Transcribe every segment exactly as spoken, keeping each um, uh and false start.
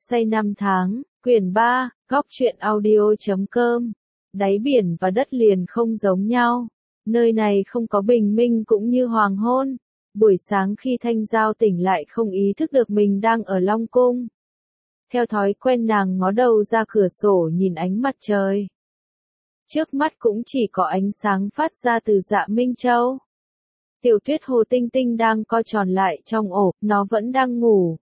say năm tháng, quyển ba, góc truyện audio chấm com. Đáy biển và đất liền không giống nhau. Nơi này không có bình minh cũng như hoàng hôn. Buổi sáng khi Thanh Giao tỉnh lại không ý thức được mình đang ở Long Cung. Theo thói quen nàng ngó đầu ra cửa sổ nhìn ánh mặt trời. Trước mắt cũng chỉ có ánh sáng phát ra từ Dạ Minh Châu. Tiểu Tuyết Hồ Tinh Tinh đang co tròn lại trong ổ, nó vẫn đang ngủ.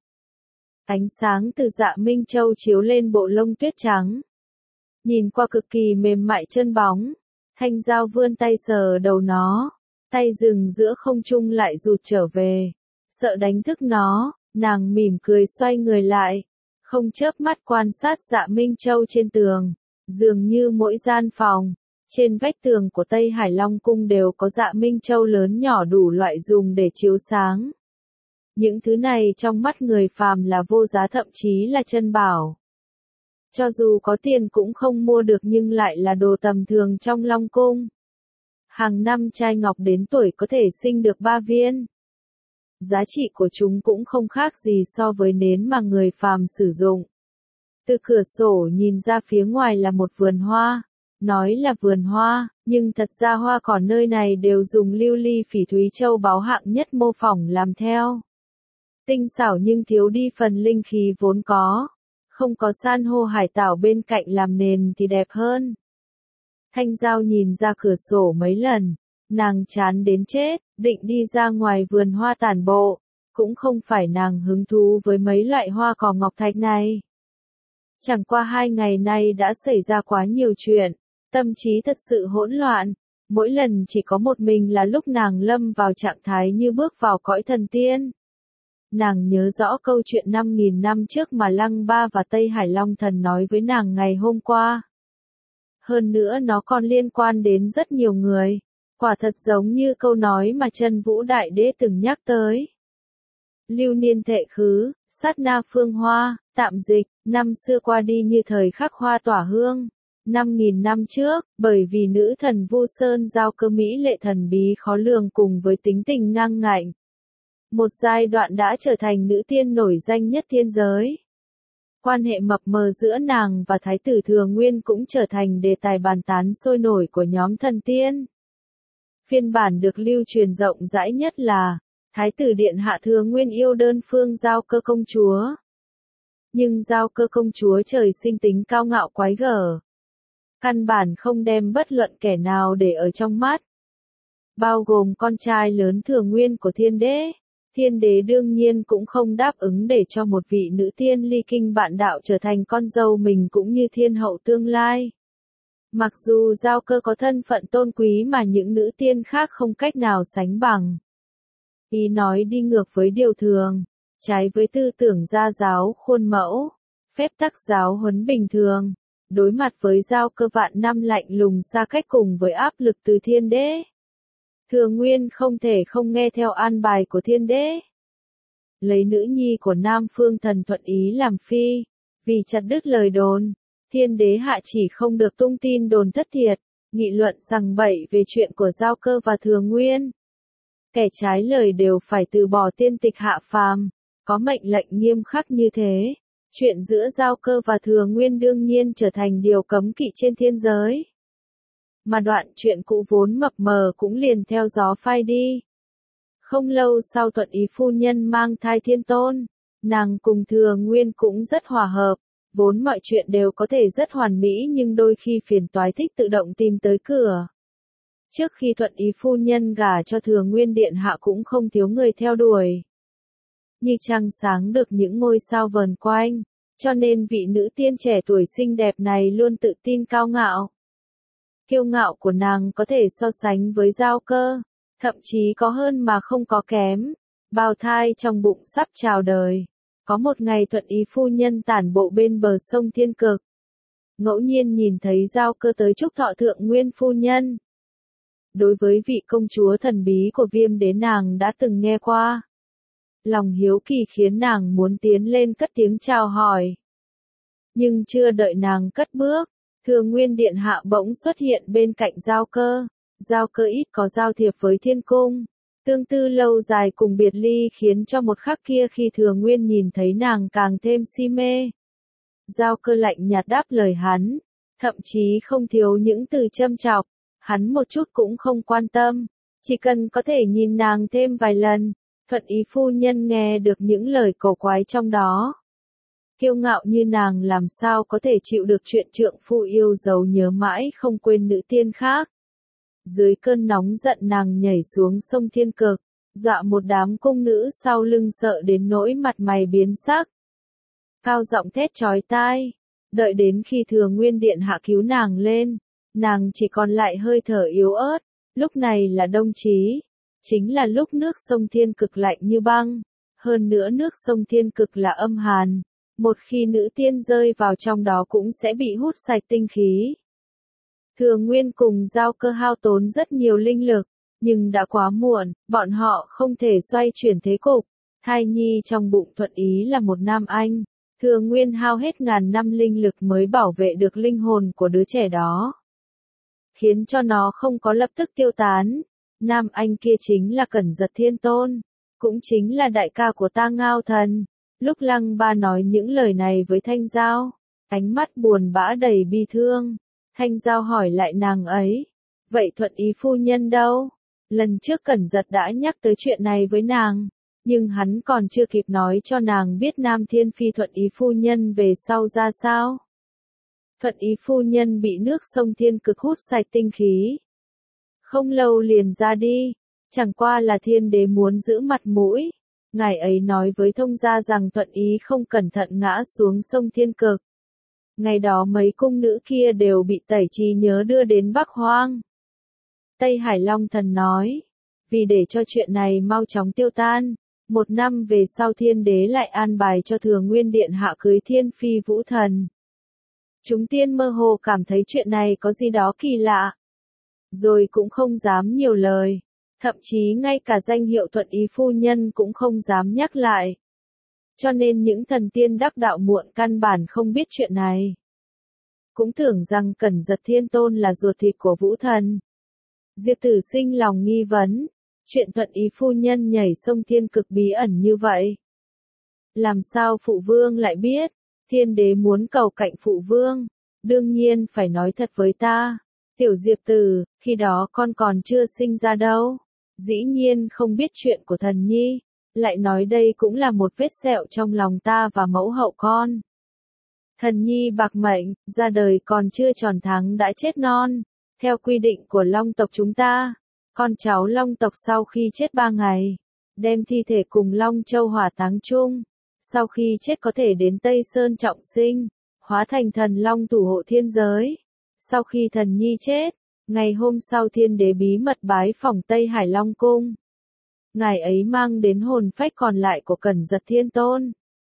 Ánh sáng từ Dạ Minh Châu chiếu lên bộ lông tuyết trắng. Nhìn qua cực kỳ mềm mại chân bóng, Thanh Giao vươn tay sờ đầu nó, tay dừng giữa không trung lại rụt trở về. Sợ đánh thức nó, nàng mỉm cười xoay người lại, không chớp mắt quan sát Dạ Minh Châu trên tường. Dường như mỗi gian phòng, trên vách tường của Tây Hải Long Cung đều có Dạ Minh Châu lớn nhỏ đủ loại dùng để chiếu sáng. Những thứ này trong mắt người phàm là vô giá, thậm chí là chân bảo. Cho dù có tiền cũng không mua được nhưng lại là đồ tầm thường trong Long Cung. Hàng năm trai ngọc đến tuổi có thể sinh được ba viên. Giá trị của chúng cũng không khác gì so với nến mà người phàm sử dụng. Từ cửa sổ nhìn ra phía ngoài là một vườn hoa. Nói là vườn hoa, nhưng thật ra hoa cỏ nơi này đều dùng lưu ly phỉ thúy châu báu hạng nhất mô phỏng làm theo. Tinh xảo nhưng thiếu đi phần linh khí vốn có. Không có san hô hải tảo bên cạnh làm nền thì đẹp hơn. Thanh Giao nhìn ra cửa sổ mấy lần, nàng chán đến chết, định đi ra ngoài vườn hoa tản bộ. Cũng không phải nàng hứng thú với mấy loại hoa cỏ ngọc thạch này. Chẳng qua hai ngày nay đã xảy ra quá nhiều chuyện, tâm trí thật sự hỗn loạn, mỗi lần chỉ có một mình là lúc nàng lâm vào trạng thái như bước vào cõi thần tiên. Nàng nhớ rõ câu chuyện năm nghìn năm trước mà Lăng Ba và Tây Hải Long Thần nói với nàng ngày hôm qua. Hơn nữa nó còn liên quan đến rất nhiều người, quả thật giống như câu nói mà Chân Vũ Đại Đế từng nhắc tới. Lưu niên thệ khứ, sát na phương hoa, tạm dịch, năm xưa qua đi như thời khắc hoa tỏa hương. Năm nghìn năm trước, bởi vì nữ thần Vu Sơn Giao Cơ mỹ lệ thần bí khó lường cùng với tính tình ngang ngạnh. Một giai đoạn đã trở thành nữ tiên nổi danh nhất thiên giới. Quan hệ mập mờ giữa nàng và Thái tử Thừa Nguyên cũng trở thành đề tài bàn tán sôi nổi của nhóm thần tiên. Phiên bản được lưu truyền rộng rãi nhất là Thái tử Điện Hạ Thừa Nguyên yêu đơn phương Giao Cơ công chúa. Nhưng Giao Cơ công chúa trời sinh tính cao ngạo quái gở. Căn bản không đem bất luận kẻ nào để ở trong mắt. Bao gồm con trai lớn Thừa Nguyên của Thiên Đế. Thiên Đế đương nhiên cũng không đáp ứng để cho một vị nữ tiên ly kinh bạn đạo trở thành con dâu mình cũng như thiên hậu tương lai. Mặc dù Giao Cơ có thân phận tôn quý mà những nữ tiên khác không cách nào sánh bằng. Ý nói đi ngược với điều thường, trái với tư tưởng gia giáo khuôn mẫu, phép tắc giáo huấn bình thường, đối mặt với Giao Cơ vạn năm lạnh lùng xa cách cùng với áp lực từ Thiên Đế. Thừa Nguyên không thể không nghe theo an bài của Thiên Đế. Lấy nữ nhi của Nam Phương Thần thuận ý làm phi, vì chặt đứt lời đồn, Thiên Đế hạ chỉ không được tung tin đồn thất thiệt, nghị luận rằng bậy về chuyện của Giao Cơ và Thừa Nguyên. Kẻ trái lời đều phải từ bỏ tiên tịch hạ phàm, có mệnh lệnh nghiêm khắc như thế. Chuyện giữa Giao Cơ và Thừa Nguyên đương nhiên trở thành điều cấm kỵ trên thiên giới. Mà đoạn chuyện cũ vốn mập mờ cũng liền theo gió phai đi. Không lâu sau Thuận Ý phu nhân mang thai Thiên Tôn, nàng cùng Thừa Nguyên cũng rất hòa hợp, vốn mọi chuyện đều có thể rất hoàn mỹ nhưng đôi khi phiền toái thích tự động tìm tới cửa. Trước khi Thuận Ý phu nhân gả cho Thừa Nguyên điện hạ cũng không thiếu người theo đuổi. Như trăng sáng được những ngôi sao vờn quanh, cho nên vị nữ tiên trẻ tuổi xinh đẹp này luôn tự tin cao ngạo. Kiêu ngạo của nàng có thể so sánh với Giao Cơ, thậm chí có hơn mà không có kém. Bào thai trong bụng sắp chào đời. Có một ngày Thuận Ý phu nhân tản bộ bên bờ sông Thiên Cực. Ngẫu nhiên nhìn thấy Giao Cơ tới chúc thọ Thượng Nguyên phu nhân. Đối với vị công chúa thần bí của Viêm Đế nàng đã từng nghe qua. Lòng hiếu kỳ khiến nàng muốn tiến lên cất tiếng chào hỏi. Nhưng chưa đợi nàng cất bước, Thừa Nguyên điện hạ bỗng xuất hiện bên cạnh Giao Cơ. Giao Cơ ít có giao thiệp với Thiên Cung, tương tư lâu dài cùng biệt ly khiến cho một khắc kia khi Thừa Nguyên nhìn thấy nàng càng thêm si mê. Giao Cơ lạnh nhạt đáp lời hắn, thậm chí không thiếu những từ châm chọc, hắn một chút cũng không quan tâm, chỉ cần có thể nhìn nàng thêm vài lần. Thuận Ý phu nhân nghe được những lời cổ quái trong đó. Kiêu ngạo như nàng làm sao có thể chịu được chuyện trượng phu yêu dấu nhớ mãi không quên nữ tiên khác. Dưới cơn nóng giận nàng nhảy xuống sông Thiên Cực, dọa một đám cung nữ sau lưng sợ đến nỗi mặt mày biến sắc. Cao giọng thét chói tai, đợi đến khi Thừa Nguyên Điện hạ cứu nàng lên, nàng chỉ còn lại hơi thở yếu ớt, lúc này là đông chí, chính là lúc nước sông Thiên Cực lạnh như băng, hơn nữa nước sông Thiên Cực là âm hàn, một khi nữ tiên rơi vào trong đó cũng sẽ bị hút sạch tinh khí. Thừa Nguyên cùng Giao Cơ hao tốn rất nhiều linh lực, nhưng đã quá muộn, bọn họ không thể xoay chuyển thế cục. Thai nhi trong bụng Thuận Ý là một nam anh, Thừa Nguyên hao hết ngàn năm linh lực mới bảo vệ được linh hồn của đứa trẻ đó, khiến cho nó không có lập tức tiêu tán. Nam anh kia chính là Cẩn Giật Thiên Tôn, cũng chính là đại ca của ta Ngao Thần. Lúc Lăng Ba nói những lời này với Thanh Giao, ánh mắt buồn bã đầy bi thương. Thanh Giao hỏi lại nàng ấy, vậy Thuận Ý phu nhân đâu? Lần trước Cẩn Giật đã nhắc tới chuyện này với nàng, nhưng hắn còn chưa kịp nói cho nàng biết Nam Thiên Phi Thuận Ý phu nhân về sau ra sao. Thuận Ý phu nhân bị nước sông Thiên Cực hút sạch tinh khí, không lâu liền ra đi, chẳng qua là Thiên Đế muốn giữ mặt mũi. Ngài ấy nói với thông gia rằng Thuận Ý không cẩn thận ngã xuống sông Thiên Cực. Ngày đó mấy cung nữ kia đều bị tẩy trí nhớ đưa đến Bắc Hoang. Tây Hải Long Thần nói, vì để cho chuyện này mau chóng tiêu tan, một năm về sau Thiên Đế lại an bài cho Thừa Nguyên Điện hạ cưới Thiên Phi Vũ Thần. Chúng tiên mơ hồ cảm thấy chuyện này có gì đó kỳ lạ, rồi cũng không dám nhiều lời, thậm chí ngay cả danh hiệu Thuận Ý phu nhân cũng không dám nhắc lại. Cho nên những thần tiên đắc đạo muộn căn bản không biết chuyện này. Cũng tưởng rằng Cẩn Giật Thiên Tôn là ruột thịt của Vũ Thần. Diệp Tử sinh lòng nghi vấn, chuyện Thuận Ý phu nhân nhảy sông Thiên Cực bí ẩn như vậy. Làm sao phụ vương lại biết? Thiên Đế muốn cầu cạnh phụ vương, đương nhiên phải nói thật với ta. Tiểu Diệp Tử, khi đó con còn chưa sinh ra đâu, dĩ nhiên không biết chuyện của thần nhi, lại nói đây cũng là một vết sẹo trong lòng ta và mẫu hậu con. Thần nhi bạc mệnh, ra đời còn chưa tròn tháng đã chết non, theo quy định của Long tộc chúng ta, con cháu Long tộc sau khi chết ba ngày, đem thi thể cùng Long Châu hỏa táng chung, sau khi chết có thể đến Tây Sơn trọng sinh, hóa thành thần Long thủ hộ thiên giới. Sau khi thần nhi chết, ngày hôm sau Thiên Đế bí mật bái phỏng Tây Hải Long Cung. Ngài ấy mang đến hồn phách còn lại của Cẩn Giật Thiên Tôn,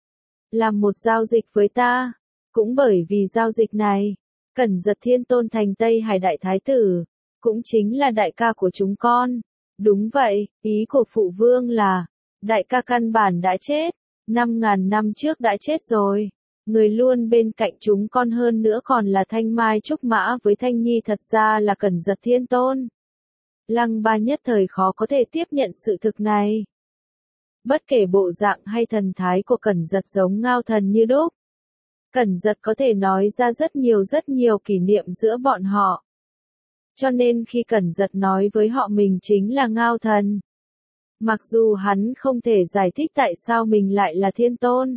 làm một giao dịch với ta. Cũng bởi vì giao dịch này, Cẩn Giật Thiên Tôn thành Tây Hải Đại Thái Tử, cũng chính là đại ca của chúng con. Đúng vậy, ý của phụ vương là, đại ca căn bản đã chết, năm ngàn năm trước đã chết rồi. Người luôn bên cạnh chúng con hơn nữa còn là Thanh Mai Trúc Mã với Thanh Nhi thật ra là Cẩn Giật Thiên Tôn. Lăng Ba nhất thời khó có thể tiếp nhận sự thực này. Bất kể bộ dạng hay thần thái của Cẩn Giật giống Ngao Thần như đúc. Cẩn Giật có thể nói ra rất nhiều rất nhiều kỷ niệm giữa bọn họ. Cho nên khi Cẩn Giật nói với họ mình chính là Ngao Thần, mặc dù hắn không thể giải thích tại sao mình lại là Thiên Tôn.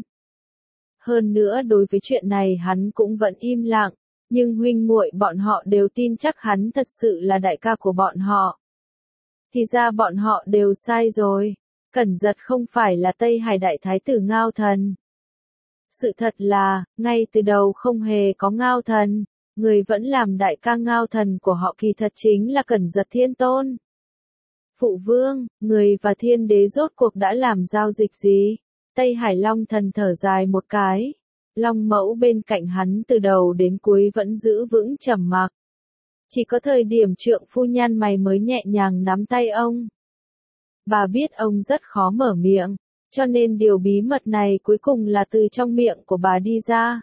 Hơn nữa đối với chuyện này hắn cũng vẫn im lặng, nhưng huynh muội bọn họ đều tin chắc hắn thật sự là đại ca của bọn họ. Thì ra bọn họ đều sai rồi, Cẩn Giật không phải là Tây Hải Đại Thái Tử Ngao Thần. Sự thật là, ngay từ đầu không hề có Ngao Thần, người vẫn làm đại ca Ngao Thần của họ kỳ thật chính là Cẩn Giật Thiên Tôn. Phụ vương, người và Thiên Đế rốt cuộc đã làm giao dịch gì? Tây Hải Long Thần thở dài một cái. Long Mẫu bên cạnh hắn từ đầu đến cuối vẫn giữ vững trầm mặc. Chỉ có thời điểm trượng phu nhăn mày mới nhẹ nhàng nắm tay ông. Bà biết ông rất khó mở miệng, cho nên điều bí mật này cuối cùng là từ trong miệng của bà đi ra.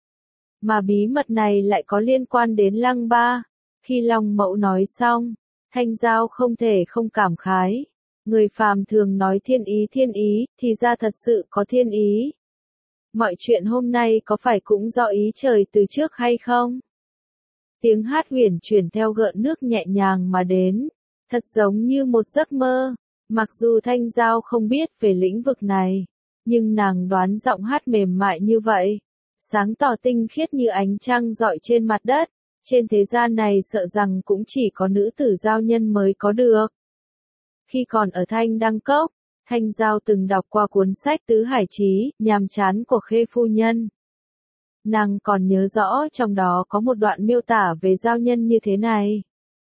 Mà bí mật này lại có liên quan đến Lăng Ba. Khi Long Mẫu nói xong, Thanh Giao không thể không cảm khái. Người phàm thường nói thiên ý thiên ý, thì ra thật sự có thiên ý. mọi chuyện hôm nay có phải cũng do ý trời từ trước hay không? Tiếng hát huyền chuyển theo gợn nước nhẹ nhàng mà đến, thật giống như một giấc mơ. Mặc dù Thanh Giao không biết về lĩnh vực này, nhưng nàng đoán giọng hát mềm mại như vậy, sáng tỏ tinh khiết như ánh trăng rọi trên mặt đất, trên thế gian này sợ rằng cũng chỉ có nữ tử giao nhân mới có được. Khi còn ở Thanh Đăng Cốc, Thanh Giao từng đọc qua cuốn sách Tứ Hải Chí, nhàm chán của Khê Phu Nhân. Nàng còn nhớ rõ trong đó có một đoạn miêu tả về giao nhân như thế này.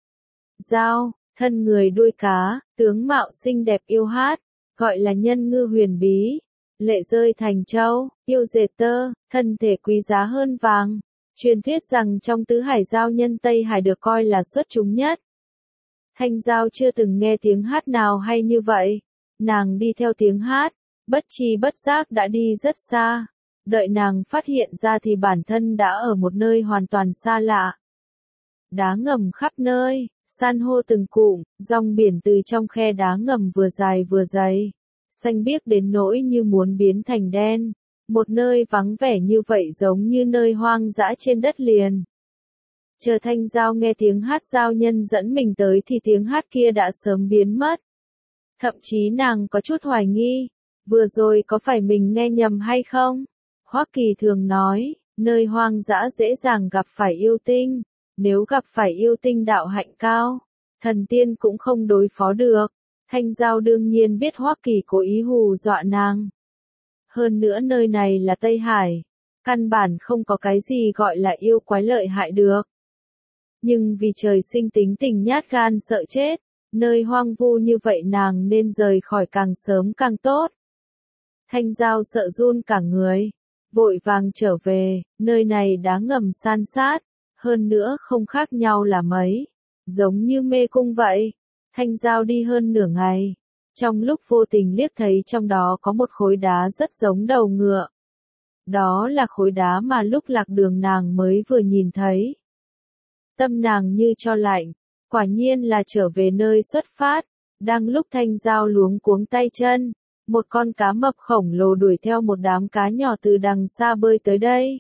Giao, thân người đuôi cá, tướng mạo xinh đẹp yêu hát, gọi là nhân ngư huyền bí, lệ rơi thành châu, yêu dệt tơ, thân thể quý giá hơn vàng. Truyền thuyết rằng trong tứ hải giao nhân Tây Hải được coi là xuất chúng nhất. Thanh Giao chưa từng nghe tiếng hát nào hay như vậy. Nàng đi theo tiếng hát, bất tri bất giác đã đi rất xa. Đợi nàng phát hiện ra thì bản thân đã ở một nơi hoàn toàn xa lạ. Đá ngầm khắp nơi, san hô từng cụm, dòng biển từ trong khe đá ngầm vừa dài vừa dày, xanh biếc đến nỗi như muốn biến thành đen. Một nơi vắng vẻ như vậy giống như nơi hoang dã trên đất liền. Chờ Thanh Giao nghe tiếng hát giao nhân dẫn mình tới thì tiếng hát kia đã sớm biến mất. Thậm chí nàng có chút hoài nghi, vừa rồi có phải mình nghe nhầm hay không? Hoắc Kỳ thường nói, nơi hoang dã dễ dàng gặp phải yêu tinh, nếu gặp phải yêu tinh đạo hạnh cao, thần tiên cũng không đối phó được. Thanh Giao đương nhiên biết Hoắc Kỳ cố ý hù dọa nàng. Hơn nữa nơi này là Tây Hải, căn bản không có cái gì gọi là yêu quái lợi hại được. Nhưng vì trời sinh tính tình nhát gan sợ chết, nơi hoang vu như vậy nàng nên rời khỏi càng sớm càng tốt. Thanh Giao sợ run cả người, vội vàng trở về, nơi này đá ngầm san sát, hơn nữa không khác nhau là mấy, giống như mê cung vậy. Thanh Giao đi hơn nửa ngày, trong lúc vô tình liếc thấy trong đó có một khối đá rất giống đầu ngựa. Đó là khối đá mà lúc lạc đường nàng mới vừa nhìn thấy. Tâm nàng như cho lạnh, quả nhiên là trở về nơi xuất phát. Đang lúc Thanh Giao luống cuống tay chân, một con cá mập khổng lồ đuổi theo một đám cá nhỏ từ đằng xa bơi tới đây.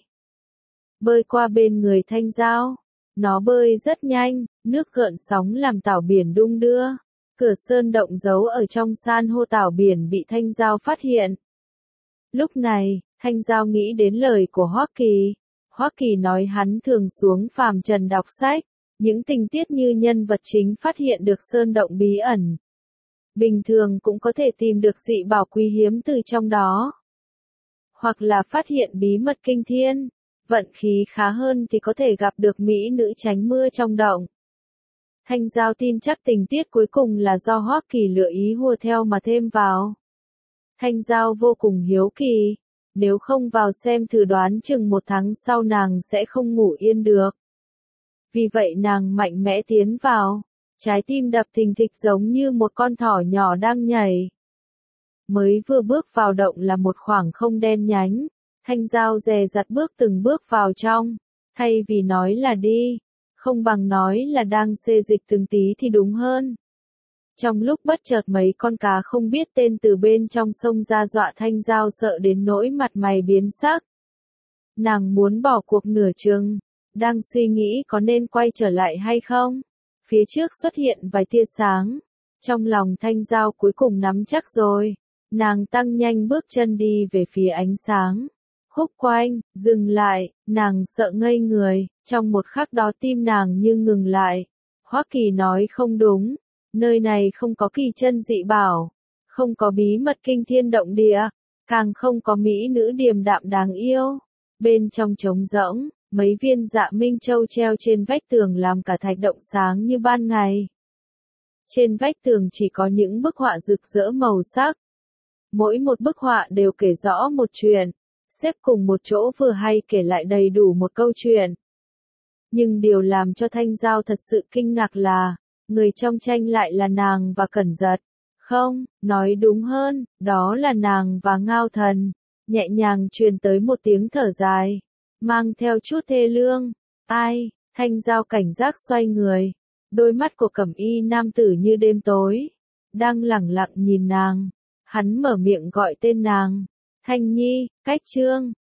Bơi qua bên người Thanh Giao, nó bơi rất nhanh, nước gợn sóng làm tảo biển đung đưa. Cửa sơn động giấu ở trong san hô tảo biển bị Thanh Giao phát hiện. Lúc này, Thanh Giao nghĩ đến lời của Hoắc Kỳ. Hoắc Kỳ nói hắn thường xuống phàm trần đọc sách, những tình tiết như nhân vật chính phát hiện được sơn động bí ẩn. Bình thường cũng có thể tìm được dị bảo quý hiếm từ trong đó. Hoặc là phát hiện bí mật kinh thiên, vận khí khá hơn thì có thể gặp được mỹ nữ tránh mưa trong động. Thanh Giao tin chắc tình tiết cuối cùng là do Hoắc Kỳ lựa ý hùa theo mà thêm vào. Thanh Giao vô cùng hiếu kỳ, nếu không vào xem thử đoán chừng một tháng sau nàng sẽ không ngủ yên được. Vì vậy nàng mạnh mẽ tiến vào, trái tim đập thình thịch giống như một con thỏ nhỏ đang nhảy. Mới vừa bước vào động là một khoảng không đen nhánh, Thanh Giao dè dặt bước từng bước vào trong, thay vì nói là đi, không bằng nói là đang xê dịch từng tí thì đúng hơn. Trong lúc bất chợt mấy con cá không biết tên từ bên trong sông ra dọa Thanh Giao sợ đến nỗi mặt mày biến sắc. Nàng muốn bỏ cuộc nửa chừng, đang suy nghĩ có nên quay trở lại hay không. Phía trước xuất hiện vài tia sáng, trong lòng Thanh Giao cuối cùng nắm chắc rồi. Nàng tăng nhanh bước chân đi về phía ánh sáng. Khúc quanh, dừng lại, nàng sợ ngây người, trong một khắc đó tim nàng như ngừng lại. Hoắc Kỳ nói không đúng, nơi này không có kỳ chân dị bảo, không có bí mật kinh thiên động địa, càng không có mỹ nữ điềm đạm đáng yêu. Bên trong trống rỗng, mấy viên dạ minh châu treo trên vách tường làm cả thạch động sáng như ban ngày. Trên vách tường chỉ có những bức họa rực rỡ màu sắc. Mỗi một bức họa đều kể rõ một chuyện, xếp cùng một chỗ vừa hay kể lại đầy đủ một câu chuyện. Nhưng điều làm cho Thanh Giao thật sự kinh ngạc là, người trong tranh lại là nàng và Cẩn Giật. Không, nói đúng hơn, đó là nàng và Ngao Thần. Nhẹ nhàng truyền tới một tiếng thở dài, mang theo chút thê lương. Ai? Thanh Giao cảnh giác xoay người. Đôi mắt của Cẩm Y nam tử như đêm tối, đang lẳng lặng nhìn nàng. Hắn mở miệng gọi tên nàng. Thanh Nhi, Cách Trương.